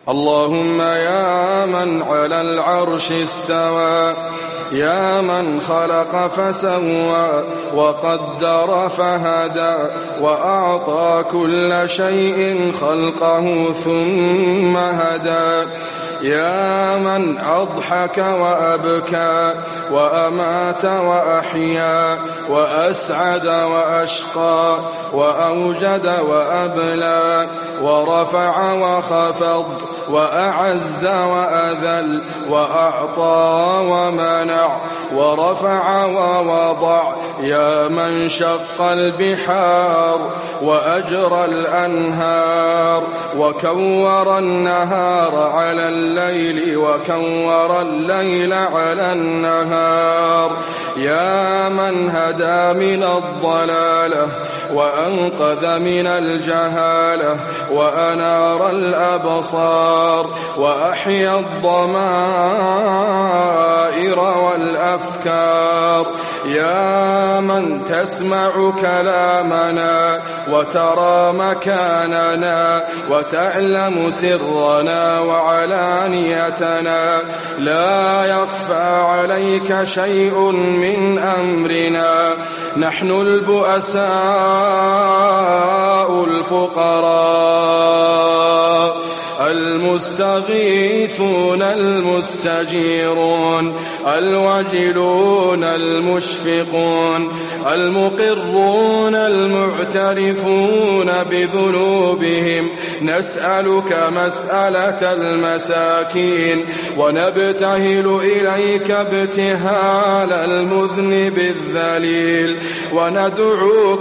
اللهم يا من على العرش استوى، يا من خلق فسوى وقدر فهدى، وأعطى كل شيء خلقه ثم هدى، يا من أضحك وأبكى وأمات وأحيا وأسعد وأشقى وأوجد وأبلى ورفع وخفض وأعز وأذل وأعطى ومنع ورفع ووضع، يا من شق البحار وأجرى الأنهار وكور النهار على الليل وكور الليل على النهار، يا من هدى من الضلالة وأنقذ من الجهالة وأنار الأبصار وأحيا الضمائر والأفكار، يا من تسمع كلامنا وترى مكاننا وتعلم سرنا وعلانيتنا، لا يخفى عليك شيء من أمرنا، نحن البؤساء الفقراء المستغيثون المستجيرون الوجلون المشفقون المقرون المعترفون بذنوبهم، نسألك مسألة المساكين ونبتهل إليك ابتهال المذنب الذليل، وندعوك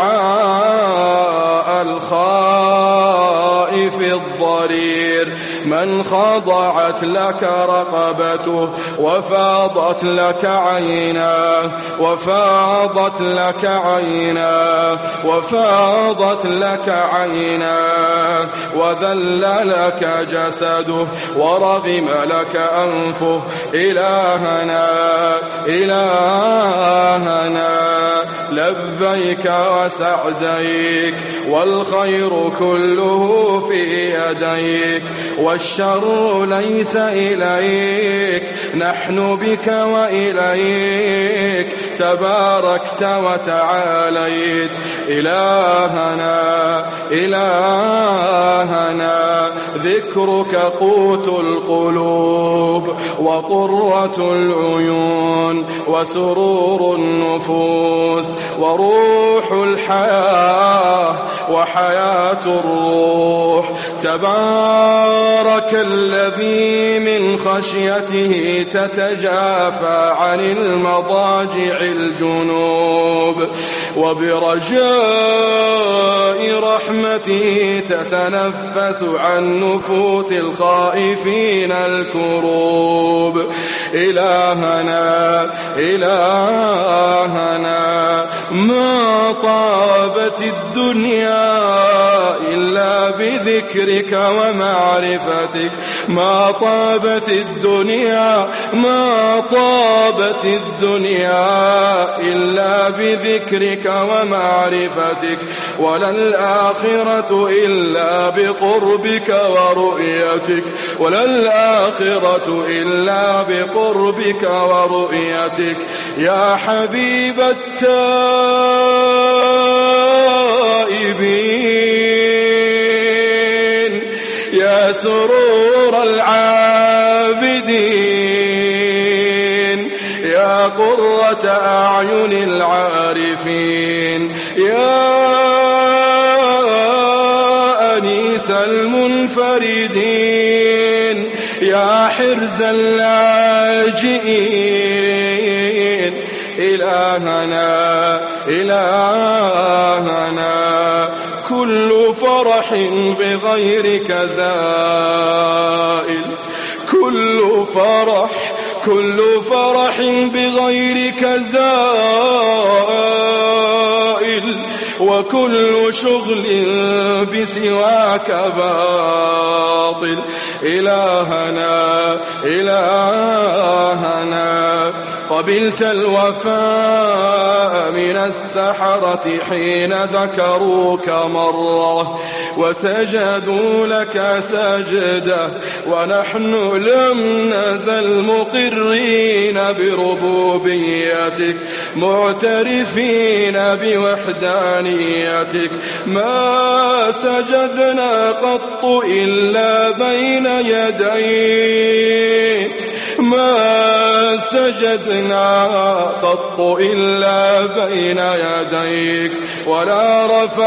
دعاء الخائف الضرير من خضعت لك رقبته وفاضت لك عيناه وفاضت لك عيناه وفاضت لك عيناه وذل لك جسده ورغم لك أنفه، إلهنا إلهنا لبيك وسعديك، والخير كله في يديك والشر ليس إليك، نحن بك وإليك تباركت وتعاليت، إلهنا إلهنا ذكرك قوت القلوب وقرة العيون وسرور النفوس وروح الحياة وحياة الروح، تبارك الذي من خشيته تتجافى عن المضاجع الجنوب، وبرجاء رحمته تتنفس عن نفوس الخائفين الكروب، إلهنا إلهنا ما طابت الدنيا إلا بذكرك ومعرفتك، ما طابت الدنيا ما طابت الدنيا إلا بذكرك ومعرفتك، ولا الآخرة إلا بقربك ورؤيتك، ولا الآخرة إلا بقربك ورؤيتك، يا حبيب التائبين، يا سرور العابدين، يا قرة أعين العارفين، يا أنيس المنفردين، يا حرز اللاجئين، إلهنا إلهنا كل فرح بغيرك زائل، كل فرح بغيرك زائل، وكل شغل بسواك باطل، إلهنا إلهنا قبلت الوفاء من السحرة حين ذكروك مرة وسجدوا لك سجدة، ونحن لم نزل مقرين بربوبيتك معترفين بوحدانيتك، ما سجدنا قط إلا بين يديك، ما سجدنا قط إلا بين يديك، ولا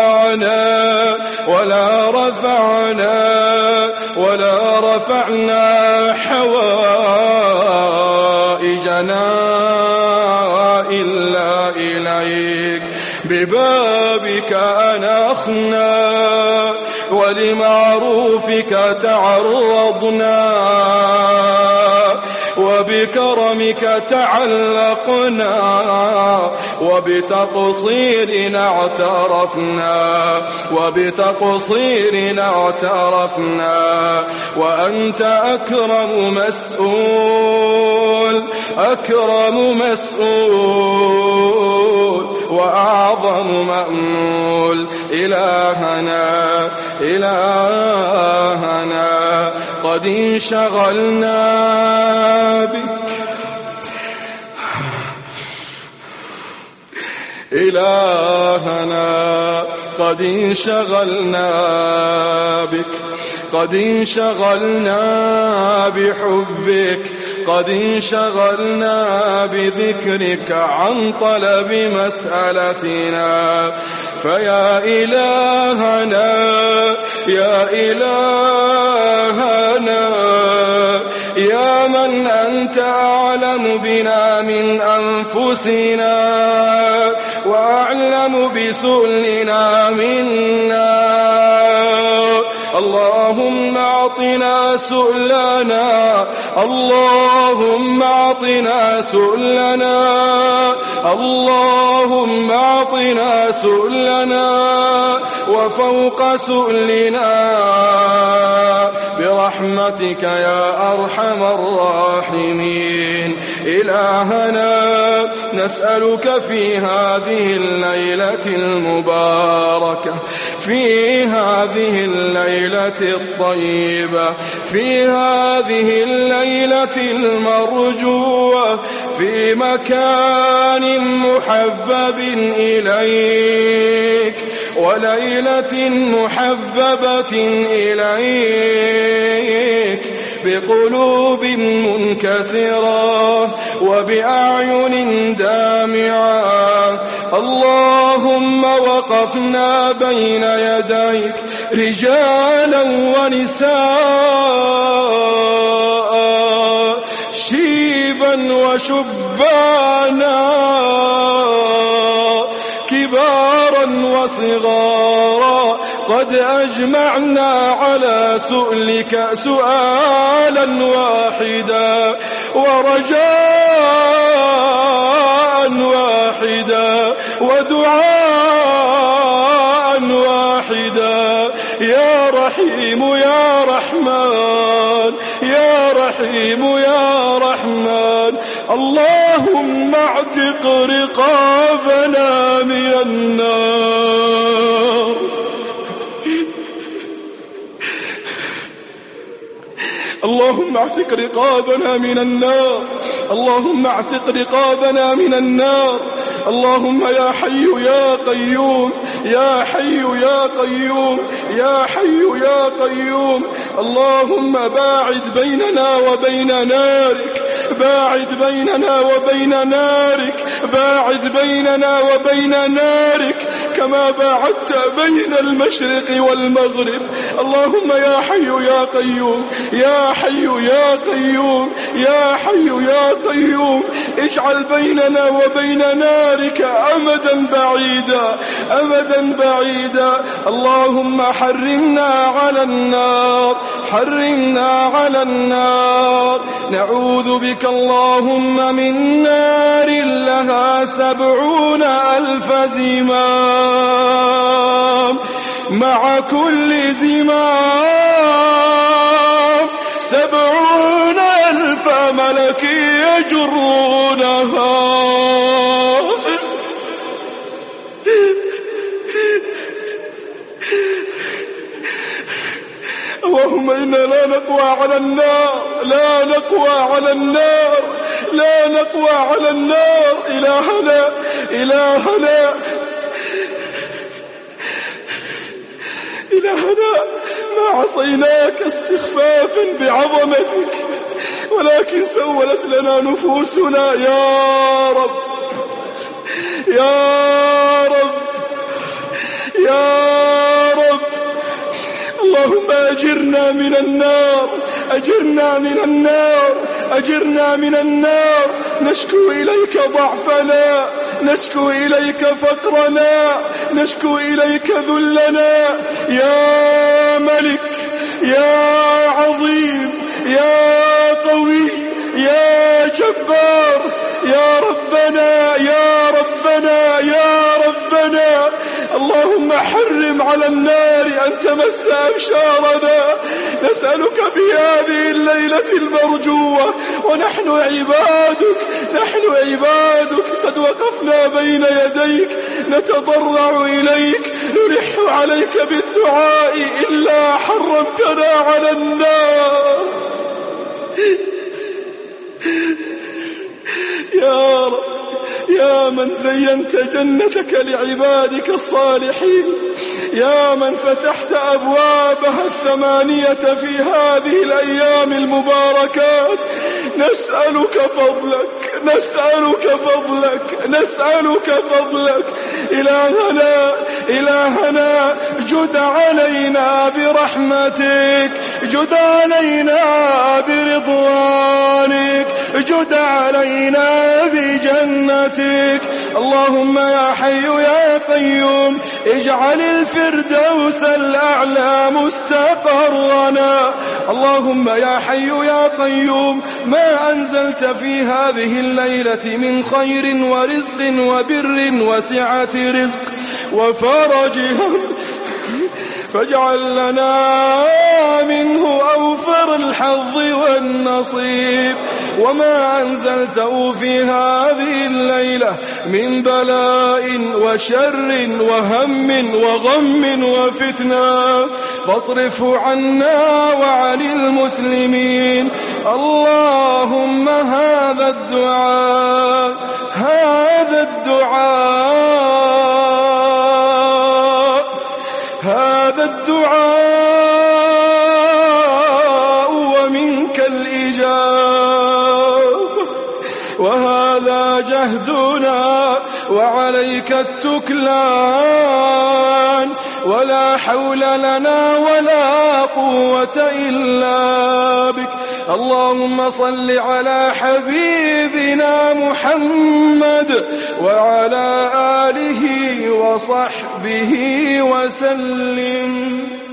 رفعنا حوائجنا إلا إليك، ببابك أنخنا ولمعروفك تعرضنا، وبكرمك تعلقنا، وبتقصيرنا اعترفنا، وأنت أكرم مسؤول وأعظم مأمول. إلهنا قد انشغلنا بك، إلهنا قد انشغلنا بحبك، قد انشغلنا بذكرك عن طلب مسألتنا، فيا إلهنا يا من أنت أعلم بنا من أنفسنا وأعلم بسؤلنا منا، اللهم أعطنا سؤلنا، اللهم أعطنا سؤلنا، اللهم أعطنا سؤلنا وفوق سؤلنا برحمتك يا أرحم الراحمين. إلهنا نسألك في هذه الليلة المباركة، في هذه الليلة الطيبة، في هذه الليلة المرجوة، في مكان محبب إليك وليلة محببة إليك، بقلوب منكسرة وبأعين دامعة، اللهم وقفنا بين يديك رجالا ونساء، شيبا وشبانا، كبارا وصغارا، قد أجمعنا على سؤلك سؤالا واحدا ورجاء واحدا ودعاء واحدا، يا رحيم يا رحمن، يا رحيم يا رحمن، اللهم اعتق رقابنا من النار، اللهم اعتق رقابنا من النار، اللهم اعتق رقابنا من النار، اللهم يا حي يا قيوم، يا حي يا قيوم، يا حي يا قيوم، اللهم باعد بيننا وبين نارك، باعد بيننا وبين نارك، باعد بيننا وبين نارك كما باعدت بين المشرق والمغرب، اللهم يا حي يا قيوم، يا حي يا قيوم، يا حي يا قيوم، اجعل بيننا وبين نارك أمدا بعيدا، أمدا بعيدا، اللهم حرمنا على النار، حرمنا على النار، نعوذ بك اللهم من نار لها 70,000 زمام، مع كل زمام 70,000 ملك يجرونها. اللهم إنا لا نقوى على النار، لا نقوى على النار، لا نقوى على النار. إلهنا إلهنا إلهنا، ما عصيناك استخفافا بعظمتك، ولكن سولت لنا نفوسنا. يا رب يا رب يا رب، اللهم أجرنا من النار، أجرنا من النار، أجرنا من النار. نشكو إليك ضعفنا، نشكو إليك فقرنا، نشكو إليك ذلنا. يا ملك، يا عظيم، يا قوي، يا جبار، يا ربنا يا ربنا يا ربنا. اللهم حرم على النار أن تمس أبشارنا. نسألك في هذه الليلة المرجوة ونحن عبادك، نحن عبادك قد وقفنا بين يديك نتضرع إليك، نلح عليك بالدعاء إلا حرمتنا على النار. يا رب، يا من زينت جنتك لعبادك الصالحين، يا من فتحت أبوابها 8 في هذه الأيام المباركات، نسألك فضلك، نسألك فضلك، نسألك فضلك. إلهنا إلهنا، جد علينا برحمتك، جد علينا برضوانك، جد علينا بجنتك. اللهم يا حي يا قيوم، اجعل الفردوس الأعلى مستقرنا. اللهم يا حي يا قيوم، ما أنزلت في هذه الليلة من خير ورزق وبر وسعة رزق وفرج هم، فاجعل لنا منه أوفر الحظ والنصيب. وما أنزلته في هذه الليلة من بلاء وشر وهم وغم وفتنة فاصرفه عنا وعن المسلمين. اللهم هذا الدعاء، هذا الدعاء، هذا الدعاء ومنك الإجابة، وهذا جهدنا وعليك التكلان، ولا حول لنا ولا قوة إلا بك. اللهم صل على حبيبنا محمد وعلى آله وصحبه وسلم.